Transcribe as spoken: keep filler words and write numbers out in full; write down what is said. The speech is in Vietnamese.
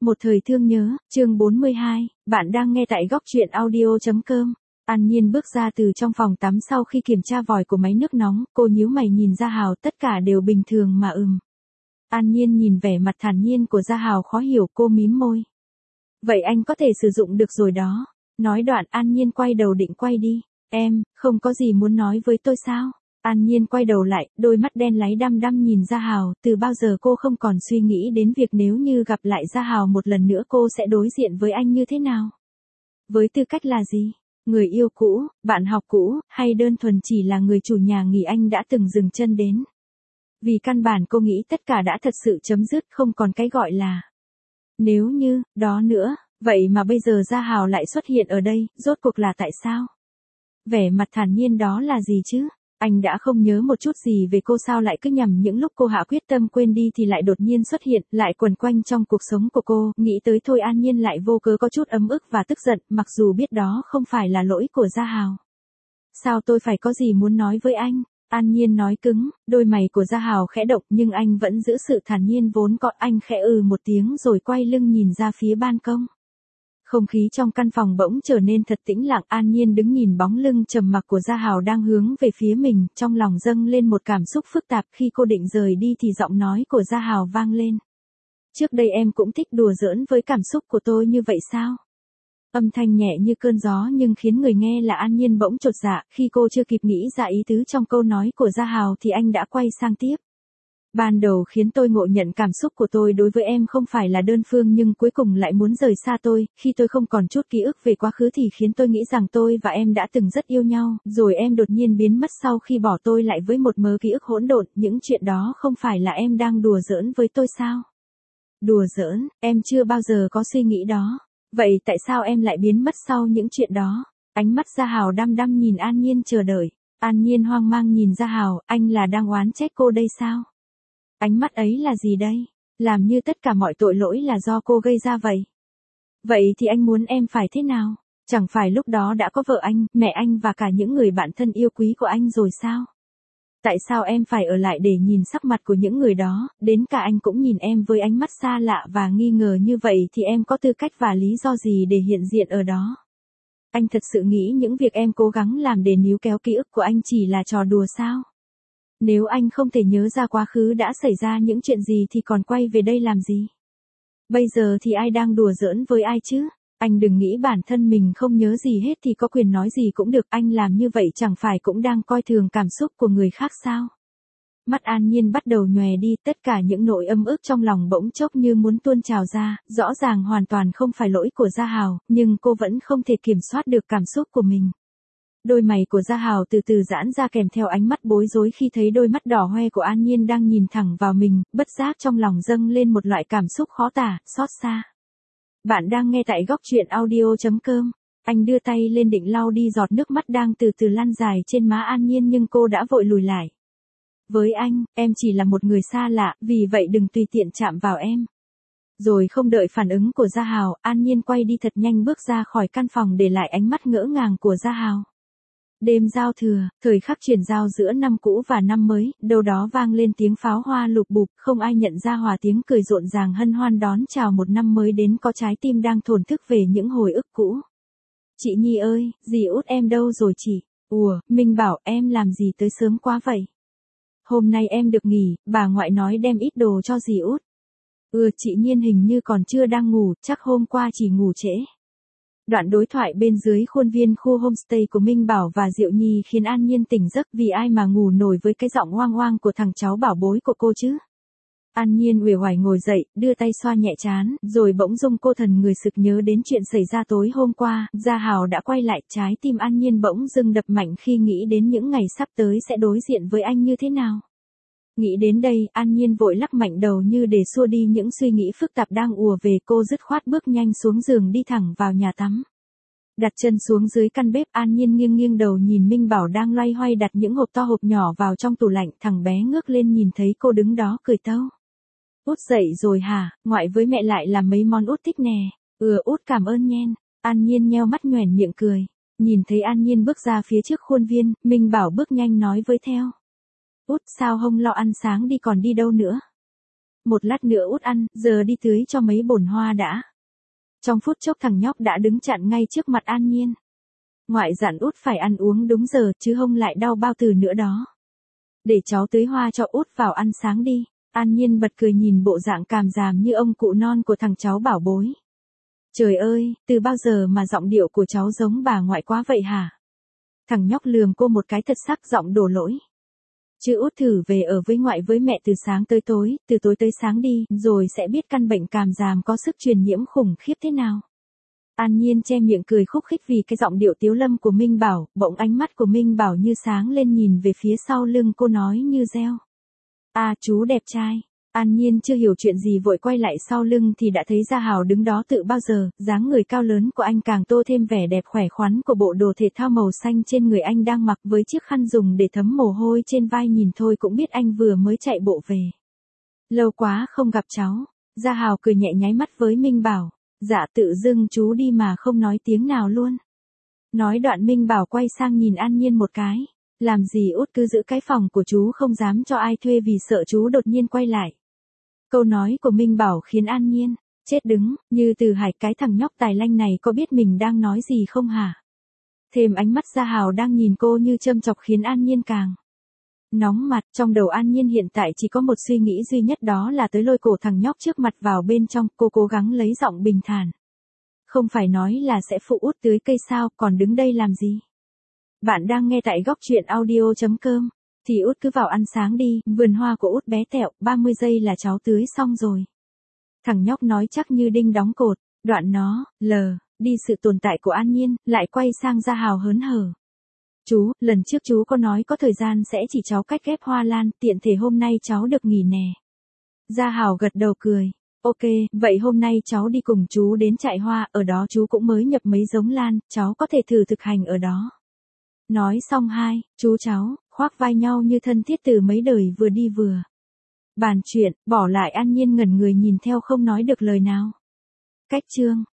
Một thời thương nhớ, chương bốn mươi hai, bạn đang nghe tại góc truyện audio chấm com. An Nhiên bước ra từ trong phòng tắm sau khi kiểm tra vòi của máy nước nóng, cô nhíu mày nhìn Gia Hào, tất cả đều bình thường mà ừm. An Nhiên nhìn vẻ mặt thản nhiên của Gia Hào khó hiểu, cô mím môi. Vậy anh có thể sử dụng được rồi đó. Nói đoạn An Nhiên quay đầu định quay đi. Em, không có gì muốn nói với tôi sao? An Nhiên quay đầu lại, đôi mắt đen láy đăm đăm nhìn Gia Hào, từ bao giờ cô không còn suy nghĩ đến việc nếu như gặp lại Gia Hào một lần nữa cô sẽ đối diện với anh như thế nào? Với tư cách là gì? Người yêu cũ, bạn học cũ, hay đơn thuần chỉ là người chủ nhà nghỉ anh đã từng dừng chân đến? Vì căn bản cô nghĩ tất cả đã thật sự chấm dứt, không còn cái gọi là nếu như, đó nữa, vậy mà bây giờ Gia Hào lại xuất hiện ở đây, rốt cuộc là tại sao? Vẻ mặt thản nhiên đó là gì chứ? Anh đã không nhớ một chút gì về cô sao lại cứ nhằm những lúc cô hạ quyết tâm quên đi thì lại đột nhiên xuất hiện, lại quần quanh trong cuộc sống của cô, nghĩ tới thôi An Nhiên lại vô cớ có chút ấm ức và tức giận, mặc dù biết đó không phải là lỗi của Gia Hào. Sao tôi phải có gì muốn nói với anh? An Nhiên nói cứng, đôi mày của Gia Hào khẽ động nhưng anh vẫn giữ sự thản nhiên vốn có, anh khẽ ừ một tiếng rồi quay lưng nhìn ra phía ban công. Không khí trong căn phòng bỗng trở nên thật tĩnh lặng, An Nhiên đứng nhìn bóng lưng trầm mặc của Gia Hào đang hướng về phía mình, trong lòng dâng lên một cảm xúc phức tạp, khi cô định rời đi thì giọng nói của Gia Hào vang lên. Trước đây em cũng thích đùa giỡn với cảm xúc của tôi như vậy sao? Âm thanh nhẹ như cơn gió nhưng khiến người nghe là An Nhiên bỗng chột dạ, khi cô chưa kịp nghĩ ra ý tứ trong câu nói của Gia Hào thì anh đã quay sang tiếp. Ban đầu khiến tôi ngộ nhận cảm xúc của tôi đối với em không phải là đơn phương nhưng cuối cùng lại muốn rời xa tôi, khi tôi không còn chút ký ức về quá khứ thì khiến tôi nghĩ rằng tôi và em đã từng rất yêu nhau, rồi em đột nhiên biến mất sau khi bỏ tôi lại với một mớ ký ức hỗn độn, những chuyện đó không phải là em đang đùa giỡn với tôi sao? Đùa giỡn, em chưa bao giờ có suy nghĩ đó. Vậy tại sao em lại biến mất sau những chuyện đó? Ánh mắt Gia Hào đăm đăm nhìn An Nhiên chờ đợi. An Nhiên hoang mang nhìn Gia Hào, anh là đang oán trách cô đây sao? Ánh mắt ấy là gì đây? Làm như tất cả mọi tội lỗi là do cô gây ra vậy. Vậy thì anh muốn em phải thế nào? Chẳng phải lúc đó đã có vợ anh, mẹ anh và cả những người bạn thân yêu quý của anh rồi sao? Tại sao em phải ở lại để nhìn sắc mặt của những người đó, đến cả anh cũng nhìn em với ánh mắt xa lạ và nghi ngờ như vậy thì em có tư cách và lý do gì để hiện diện ở đó? Anh thật sự nghĩ những việc em cố gắng làm để níu kéo ký ức của anh chỉ là trò đùa sao? Nếu anh không thể nhớ ra quá khứ đã xảy ra những chuyện gì thì còn quay về đây làm gì? Bây giờ thì ai đang đùa giỡn với ai chứ? Anh đừng nghĩ bản thân mình không nhớ gì hết thì có quyền nói gì cũng được, anh làm như vậy chẳng phải cũng đang coi thường cảm xúc của người khác sao? Mắt An Nhiên bắt đầu nhòe đi, tất cả những nỗi âm ức trong lòng bỗng chốc như muốn tuôn trào ra, rõ ràng hoàn toàn không phải lỗi của Gia Hào, nhưng cô vẫn không thể kiểm soát được cảm xúc của mình. Đôi mày của Gia Hào từ từ giãn ra kèm theo ánh mắt bối rối khi thấy đôi mắt đỏ hoe của An Nhiên đang nhìn thẳng vào mình, bất giác trong lòng dâng lên một loại cảm xúc khó tả, xót xa. Bạn đang nghe tại góc truyện audio chấm com. Anh đưa tay lên định lau đi giọt nước mắt đang từ từ lăn dài trên má An Nhiên nhưng cô đã vội lùi lại. Với anh, em chỉ là một người xa lạ, vì vậy đừng tùy tiện chạm vào em. Rồi không đợi phản ứng của Gia Hào, An Nhiên quay đi thật nhanh bước ra khỏi căn phòng để lại ánh mắt ngỡ ngàng của Gia Hào. Đêm giao thừa, thời khắc chuyển giao giữa năm cũ và năm mới, đâu đó vang lên tiếng pháo hoa lục bụp, không ai nhận ra hòa tiếng cười rộn ràng hân hoan đón chào một năm mới đến, có trái tim đang thổn thức về những hồi ức cũ. Chị Nhi ơi, dì út em đâu rồi chị? Ủa, Minh bảo em làm gì tới sớm quá vậy? Hôm nay em được nghỉ, bà ngoại nói đem ít đồ cho dì út. Ừ, chị Nhiên hình như còn chưa đang ngủ, chắc hôm qua chỉ ngủ trễ. Đoạn đối thoại bên dưới khuôn viên khu homestay của Minh Bảo và Diệu Nhi khiến An Nhiên tỉnh giấc, vì ai mà ngủ nổi với cái giọng oang oang của thằng cháu bảo bối của cô chứ. An Nhiên uể oải ngồi dậy, đưa tay xoa nhẹ trán, rồi bỗng dưng cô thần người sực nhớ đến chuyện xảy ra tối hôm qua, Gia Hào đã quay lại, trái tim An Nhiên bỗng dưng đập mạnh khi nghĩ đến những ngày sắp tới sẽ đối diện với anh như thế nào. Nghĩ đến đây, An Nhiên vội lắc mạnh đầu như để xua đi những suy nghĩ phức tạp đang ùa về, cô dứt khoát bước nhanh xuống giường đi thẳng vào nhà tắm. Đặt chân xuống dưới căn bếp, An Nhiên nghiêng nghiêng đầu nhìn Minh Bảo đang loay hoay đặt những hộp to hộp nhỏ vào trong tủ lạnh, thằng bé ngước lên nhìn thấy cô đứng đó cười tâu. Út dậy rồi hả, ngoại với mẹ lại làm mấy món út thích nè. Ừ, út cảm ơn nhen. An Nhiên nheo mắt nhoẻn miệng cười. Nhìn thấy An Nhiên bước ra phía trước khuôn viên, Minh Bảo bước nhanh nói với theo. Út sao không lo ăn sáng đi còn đi đâu nữa? một lát nữa út ăn, giờ đi tưới cho mấy bồn hoa đã. Trong phút chốc thằng nhóc đã đứng chặn ngay trước mặt An Nhiên. Ngoại dặn út phải ăn uống đúng giờ chứ hông lại đau bao tử nữa đó. Để cháu tưới hoa cho út vào ăn sáng đi. An Nhiên bật cười nhìn bộ dạng càm ràm như ông cụ non của thằng cháu bảo bối. Trời ơi, từ bao giờ mà giọng điệu của cháu giống bà ngoại quá vậy hả? Thằng nhóc lườm cô một cái thật sắc giọng đổ lỗi. Chứ út thử về ở với ngoại với mẹ từ sáng tới tối, từ tối tới sáng đi, rồi sẽ biết căn bệnh càm ràm có sức truyền nhiễm khủng khiếp thế nào. An Nhiên che miệng cười khúc khích vì cái giọng điệu tiếu lâm của Minh Bảo, bỗng ánh mắt của Minh Bảo như sáng lên nhìn về phía sau lưng cô nói như reo. À chú đẹp trai. An Nhiên chưa hiểu chuyện gì vội quay lại sau lưng thì đã thấy Gia Hào đứng đó tự bao giờ, dáng người cao lớn của anh càng tô thêm vẻ đẹp khỏe khoắn của bộ đồ thể thao màu xanh trên người anh đang mặc với chiếc khăn dùng để thấm mồ hôi trên vai nhìn thôi cũng biết anh vừa mới chạy bộ về. Lâu quá không gặp cháu. Gia Hào cười nhẹ nháy mắt với Minh Bảo. Dạ tự dưng chú đi mà không nói tiếng nào luôn. Nói đoạn Minh Bảo quay sang nhìn An Nhiên một cái. Làm gì út cứ giữ cái phòng của chú không dám cho ai thuê vì sợ chú đột nhiên quay lại. Câu nói của Minh Bảo khiến An Nhiên chết đứng, như từ hải cái thằng nhóc tài lanh này có biết mình đang nói gì không hả? Thêm ánh mắt Gia Hào đang nhìn cô như châm chọc khiến An Nhiên càng nóng mặt. Trong đầu An Nhiên hiện tại chỉ có một suy nghĩ duy nhất đó là tới lôi cổ thằng nhóc trước mặt vào bên trong. Cô cố gắng lấy giọng bình thản. Không phải nói là sẽ phụ út tưới cây sao, còn đứng đây làm gì? Bạn đang nghe tại góc truyện audio chấm com. Thì út cứ vào ăn sáng đi, vườn hoa của út bé tẹo, ba mươi giây là cháu tưới xong rồi. Thằng nhóc nói chắc như đinh đóng cột, đoạn nó, lờ, đi sự tồn tại của An Nhiên, lại quay sang Gia Hào hớn hở. Chú, lần trước chú có nói có thời gian sẽ chỉ cháu cách ghép hoa lan, tiện thể hôm nay cháu được nghỉ nè. Gia Hào gật đầu cười. Ok, vậy hôm nay cháu đi cùng chú đến trại hoa, ở đó chú cũng mới nhập mấy giống lan, cháu có thể thử thực hành ở đó. Nói xong hai, chú cháu, khoác vai nhau như thân thiết từ mấy đời vừa đi vừa bàn chuyện, bỏ lại An Nhiên ngẩn người nhìn theo không nói được lời nào. Cách chương